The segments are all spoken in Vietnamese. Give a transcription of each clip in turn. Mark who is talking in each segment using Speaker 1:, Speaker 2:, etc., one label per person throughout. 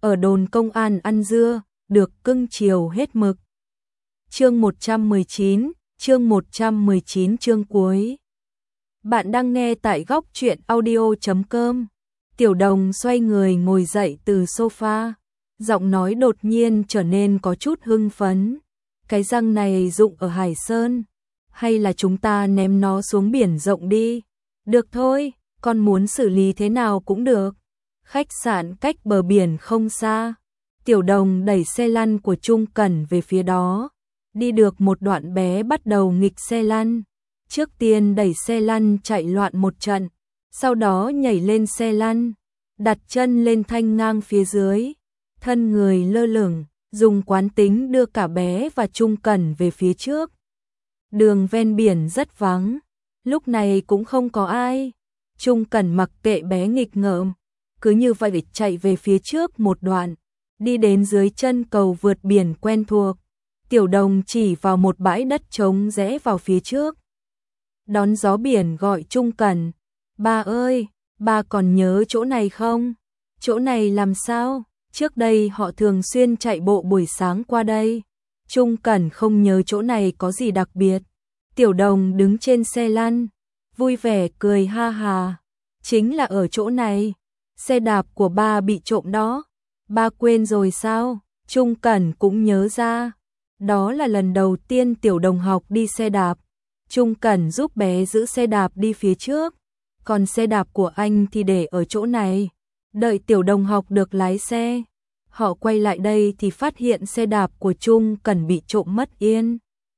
Speaker 1: ở đồn công an ăn dưa, được cưng chiều hết mực. Chương 119, chương 119 chương cuối. Bạn đang nghe tại góc truyện audio.com. Tiểu Đồng xoay người ngồi dậy từ sofa, giọng nói đột nhiên trở nên có chút hưng phấn. Cái răng này dụng ở Hải Sơn, hay là chúng ta ném nó xuống biển rộng đi? Được thôi, con muốn xử lý thế nào cũng được. Khách sạn cách bờ biển không xa. Tiểu Đồng đẩy xe lăn của Trung Cẩn về phía đó. Đi được một đoạn bé bắt đầu nghịch xe lăn. Trước tiên đẩy xe lăn chạy loạn một trận, sau đó nhảy lên xe lăn, đặt chân lên thanh ngang phía dưới, thân người lơ lửng, dùng quán tính đưa cả bé và Trung Cẩn về phía trước. Đường ven biển rất vắng, lúc này cũng không có ai. Trung Cẩn mặc kệ bé nghịch ngợm, cứ như vậy chạy về phía trước một đoạn, đi đến dưới chân cầu vượt biển quen thuộc. Tiểu Đồng chỉ vào một bãi đất trống rẽ vào phía trước. Đón gió biển gọi Trung Cẩn, ba ơi, ba còn nhớ chỗ này không? Chỗ này làm sao? Trước đây họ thường xuyên chạy bộ buổi sáng qua đây. Trung Cẩn không nhớ chỗ này có gì đặc biệt. Tiểu Đồng đứng trên xe lăn, vui vẻ cười ha hà. Chính là ở chỗ này, xe đạp của ba bị trộm đó. Ba quên rồi sao? Trung Cẩn cũng nhớ ra. Đó là lần đầu tiên Tiểu Đồng học đi xe đạp. Trung Cẩn giúp bé giữ xe đạp đi phía trước, còn xe đạp của anh thì để ở chỗ này. Đợi Tiểu Đồng học được lái xe, họ quay lại đây thì phát hiện xe đạp của Trung Cẩn bị trộm mất yên.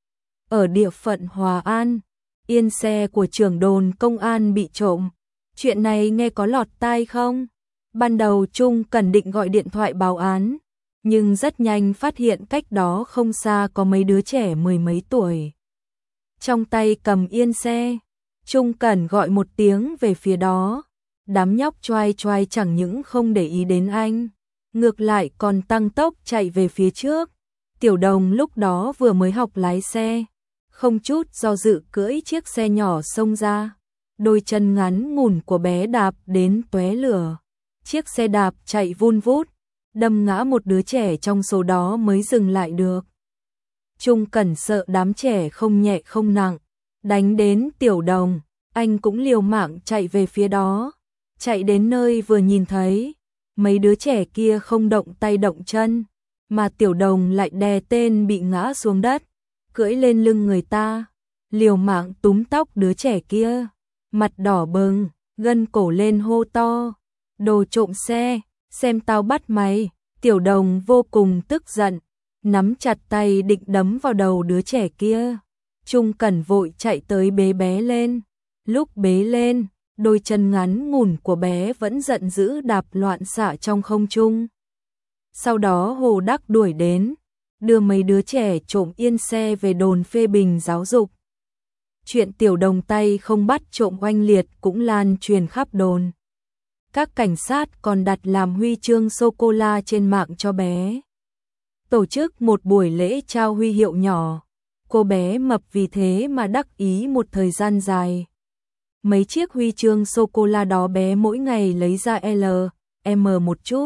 Speaker 1: Ở địa phận Hòa An, yên xe của trưởng đồn công an bị trộm. Chuyện này nghe có lọt tai không? Ban đầu Trung Cẩn định gọi điện thoại báo án, nhưng rất nhanh phát hiện cách đó không xa có mấy đứa trẻ mười mấy tuổi. Trong tay cầm yên xe, Trung Cẩn gọi một tiếng về phía đó. Đám nhóc choai choai chẳng những không để ý đến anh, ngược lại còn tăng tốc chạy về phía trước. Tiểu Đồng lúc đó vừa mới học lái xe, không chút do dự cưỡi chiếc xe nhỏ xông ra. Đôi chân ngắn ngủn của bé đạp đến tóe lửa. Chiếc xe đạp chạy vun vút, đâm ngã một đứa trẻ trong số đó mới dừng lại được. Trung Cẩn sợ đám trẻ không nhẹ không nặng, đánh đến Tiểu Đồng, anh cũng liều mạng chạy về phía đó. Chạy đến nơi vừa nhìn thấy, mấy đứa trẻ kia không động tay động chân, mà Tiểu Đồng lại đè tên bị ngã xuống đất, cưỡi lên lưng người ta, liều mạng túm tóc đứa trẻ kia, mặt đỏ bừng, gân cổ lên hô to, đồ trộm xe, xem tao bắt mày. Tiểu Đồng vô cùng tức giận, nắm chặt tay định đấm vào đầu đứa trẻ kia. Trung Cẩn vội chạy tới bế bé lên. Lúc bế lên, đôi chân ngắn ngủn của bé vẫn giận dữ đạp loạn xạ trong không trung. Sau đó Hồ Đắc đuổi đến, đưa mấy đứa trẻ trộm yên xe về đồn phê bình giáo dục. Chuyện Tiểu Đồng tay không bắt trộm oanh liệt cũng lan truyền khắp đồn. Các cảnh sát còn đặt làm huy chương sô-cô-la trên mạng cho bé. Tổ chức một buổi lễ trao huy hiệu nhỏ. Cô bé mập vì thế mà đắc ý một thời gian dài. Mấy chiếc huy chương sô-cô-la đó bé mỗi ngày lấy ra L, M một chút,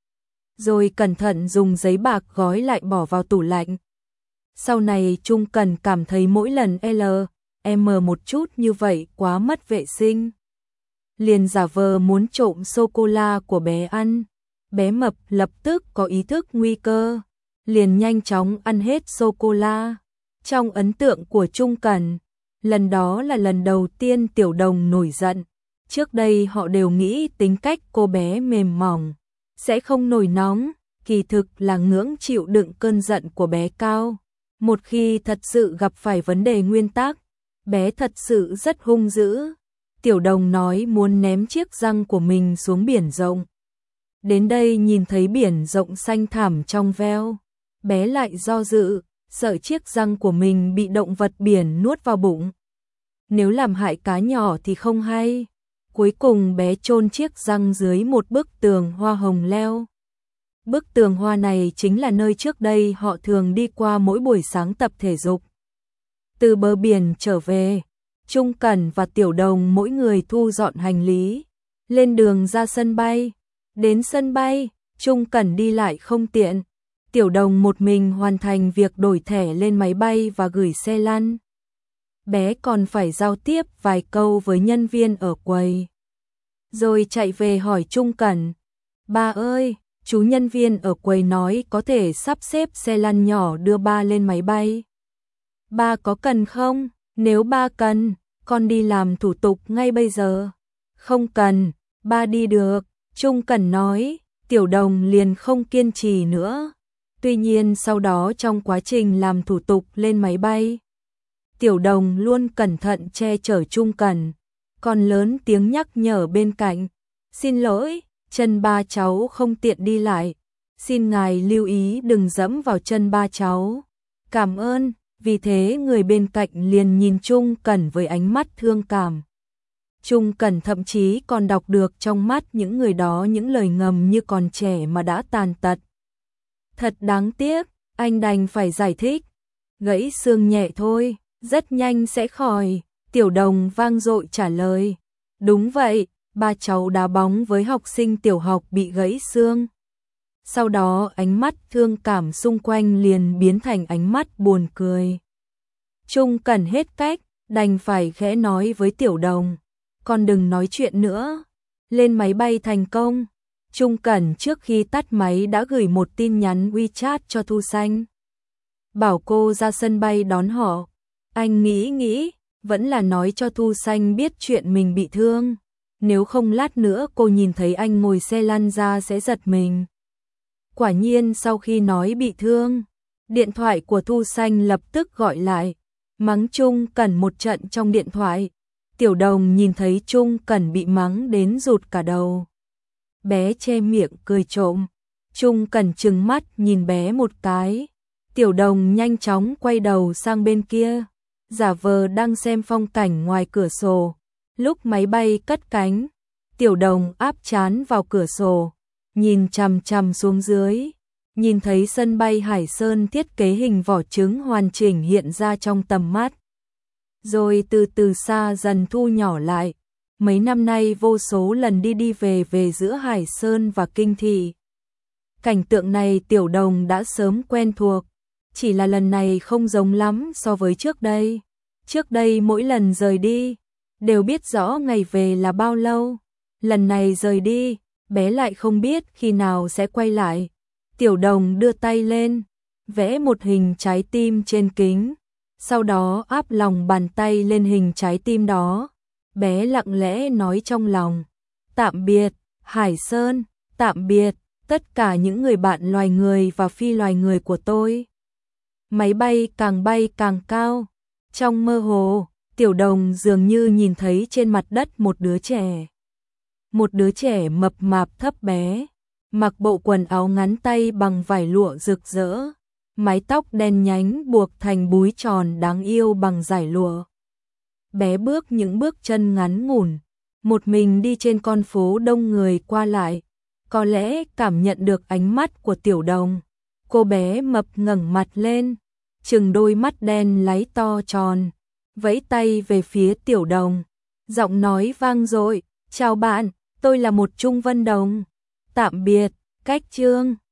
Speaker 1: rồi cẩn thận dùng giấy bạc gói lại bỏ vào tủ lạnh. Sau này Trung Cẩn cảm thấy mỗi lần L, M một chút như vậy quá mất vệ sinh. Liền giả vờ muốn trộm sô-cô-la của bé ăn. Bé mập lập tức có ý thức nguy cơ, liền nhanh chóng ăn hết sô-cô-la. Trong ấn tượng của Trung Cẩn, lần đó là lần đầu tiên Tiểu Đồng nổi giận. Trước đây họ đều nghĩ tính cách cô bé mềm mỏng, sẽ không nổi nóng, kỳ thực là ngưỡng chịu đựng cơn giận của bé cao. Một khi thật sự gặp phải vấn đề nguyên tắc, bé thật sự rất hung dữ. Tiểu Đồng nói muốn ném chiếc răng của mình xuống biển rộng. Đến đây nhìn thấy biển rộng xanh thẳm trong veo, bé lại do dự, sợ chiếc răng của mình bị động vật biển nuốt vào bụng. Nếu làm hại cá nhỏ thì không hay. Cuối cùng bé chôn chiếc răng dưới một bức tường hoa hồng leo. Bức tường hoa này chính là nơi trước đây họ thường đi qua mỗi buổi sáng tập thể dục. Từ bờ biển trở về, Trung Cẩn và Tiểu Đồng mỗi người thu dọn hành lý, lên đường ra sân bay. Đến sân bay, Trung Cẩn đi lại không tiện. Tiểu Đồng một mình hoàn thành việc đổi thẻ lên máy bay và gửi xe lăn. Bé còn phải giao tiếp vài câu với nhân viên ở quầy. Rồi chạy về hỏi Trung Cẩn. Ba ơi, chú nhân viên ở quầy nói có thể sắp xếp xe lăn nhỏ đưa ba lên máy bay. Ba có cần không? Nếu ba cần, con đi làm thủ tục ngay bây giờ. Không cần, ba đi được. Trung Cẩn nói. Tiểu Đồng liền không kiên trì nữa. Tuy nhiên sau đó trong quá trình làm thủ tục lên máy bay, Tiểu Đồng luôn cẩn thận che chở Trung Cẩn, còn lớn tiếng nhắc nhở bên cạnh. Xin lỗi, chân ba cháu không tiện đi lại. Xin ngài lưu ý đừng dẫm vào chân ba cháu. Cảm ơn, vì thế người bên cạnh liền nhìn Trung Cẩn với ánh mắt thương cảm. Trung Cẩn thậm chí còn đọc được trong mắt những người đó những lời ngầm như còn trẻ mà đã tàn tật. Thật đáng tiếc, anh đành phải giải thích. Gãy xương nhẹ thôi, rất nhanh sẽ khỏi. Tiểu Đồng vang dội trả lời. Đúng vậy, ba cháu đá bóng với học sinh tiểu học bị gãy xương. Sau đó ánh mắt thương cảm xung quanh liền biến thành ánh mắt buồn cười. Trung Cẩn hết cách, đành phải khẽ nói với Tiểu Đồng. Con đừng nói chuyện nữa. Lên máy bay thành công. Trung Cẩn trước khi tắt máy đã gửi một tin nhắn WeChat cho Thu Xanh. Bảo cô ra sân bay đón họ. Anh nghĩ, vẫn là nói cho Thu Xanh biết chuyện mình bị thương. Nếu không lát nữa cô nhìn thấy anh ngồi xe lăn ra sẽ giật mình. Quả nhiên sau khi nói bị thương, điện thoại của Thu Xanh lập tức gọi lại. Mắng Trung Cẩn một trận trong điện thoại. Tiểu Đồng nhìn thấy Trung Cẩn bị mắng đến rụt cả đầu. Bé che miệng cười trộm. Trung Cẩn trừng mắt nhìn bé một cái. Tiểu Đồng nhanh chóng quay đầu sang bên kia, giả vờ đang xem phong cảnh ngoài cửa sổ. Lúc máy bay cất cánh, Tiểu Đồng áp trán vào cửa sổ, nhìn chằm chằm xuống dưới, nhìn thấy sân bay Hải Sơn thiết kế hình vỏ trứng hoàn chỉnh hiện ra trong tầm mắt. Rồi từ từ xa dần thu nhỏ lại. Mấy năm nay vô số lần đi về giữa Hải Sơn và Kinh Thị. Cảnh tượng này Tiểu Đồng đã sớm quen thuộc, chỉ là lần này không giống lắm so với trước đây. Trước đây mỗi lần rời đi, đều biết rõ ngày về là bao lâu. Lần này rời đi, bé lại không biết khi nào sẽ quay lại. Tiểu Đồng đưa tay lên, vẽ một hình trái tim trên kính, sau đó áp lòng bàn tay lên hình trái tim đó. Bé lặng lẽ nói trong lòng, tạm biệt, Hải Sơn, tạm biệt, tất cả những người bạn loài người và phi loài người của tôi. Máy bay càng cao, trong mơ hồ, Tiểu Đồng dường như nhìn thấy trên mặt đất một đứa trẻ. Một đứa trẻ mập mạp thấp bé, mặc bộ quần áo ngắn tay bằng vải lụa rực rỡ, mái tóc đen nhánh buộc thành búi tròn đáng yêu bằng dải lụa. Bé bước những bước chân ngắn ngủn, một mình đi trên con phố đông người qua lại, có lẽ cảm nhận được ánh mắt của Tiểu Đồng. Cô bé mập ngẩng mặt lên, trừng đôi mắt đen láy to tròn, vẫy tay về phía Tiểu Đồng, giọng nói vang dội, chào bạn, tôi là một Trung Vân Đồng, tạm biệt, cách chương.